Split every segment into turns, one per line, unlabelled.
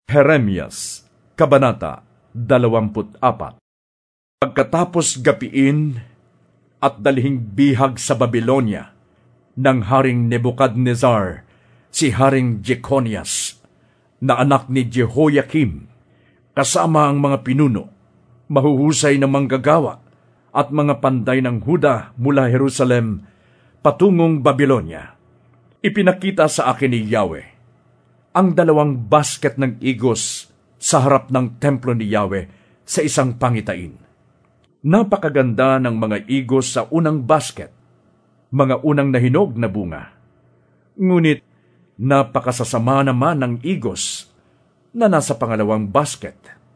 Jeremias, Kabanata 24. Pagkatapos gapiin at dalhing bihag sa Babylonia ng Haring Nebukadnezar, si Haring Jeconias, na anak ni Jehoiakim, kasama ang mga pinuno, mahuhusay na manggagawa at mga panday ng Huda mula Jerusalem patungong Babylonia. Ipinakita sa akin ni Yahweh ang 2 basket ng igos sa harap ng templo ni Yahweh sa isang pangitain. Napakaganda ng mga igos sa unang basket, mga unang nahinog na bunga. Ngunit napakasasama naman ng igos na nasa pangalawang basket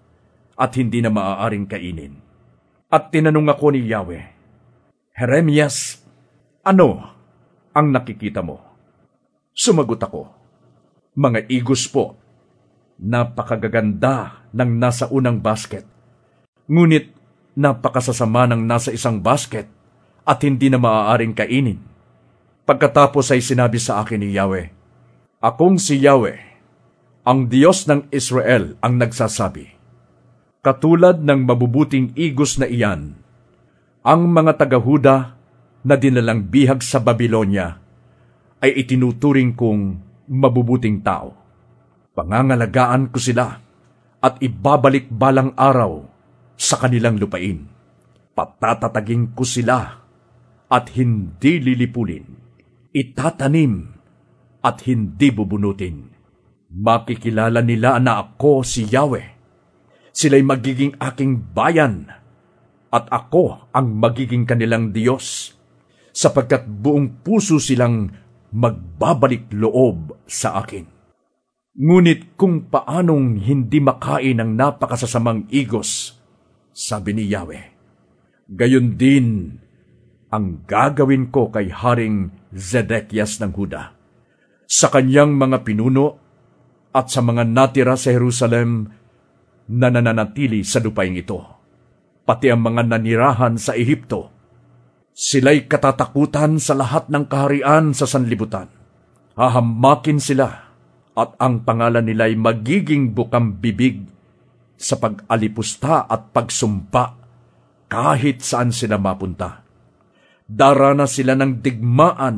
at hindi na maaaring kainin. At tinanong ako ni Yahweh, Jeremias, ano ang nakikita mo? Sumagot ako, mga igos po, napakagaganda ng nasa unang basket, ngunit napakasasama ng nasa isang basket at hindi na maaaring kainin. Pagkatapos ay sinabi sa akin ni Yahweh, akong si Yahweh, ang Diyos ng Israel ang nagsasabi, katulad ng mabubuting igos na iyan, ang mga taga-Huda na dinalang bihag sa Babylonia ay itinuturing kong mabubuting tao. Pangangalagaan ko sila at ibabalik balang araw sa kanilang lupain. Patatatagin ko sila at hindi lilipulin. Itatanim at hindi bubunutin. Makikilala nila na ako si Yahweh. Sila'y magiging aking bayan at ako ang magiging kanilang Diyos, sapagkat buong puso silang magbabalik loob sa akin. Ngunit kung paanong hindi makain ng napakasasamang igos, sabi ni Yahweh, gayon din ang gagawin ko kay Haring Zedekias ng Huda, sa kanyang mga pinuno at sa mga natira sa Jerusalem na nananatili sa lupain ito, pati ang mga nanirahan sa Ehipto. Sila'y katatakutan sa lahat ng kaharian sa sanlibutan. Hahamakin sila at ang pangalan nila'y magiging bukang bibig sa pag-alipusta at pagsumpa kahit saan sila mapunta. Darana sila ng digmaan,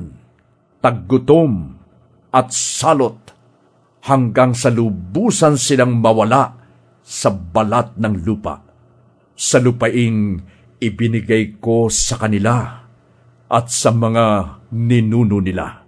taggutom at salot hanggang sa lubusan silang mawala sa balat ng lupa, sa lupaing ibinigay ko sa kanila at sa mga ninuno nila.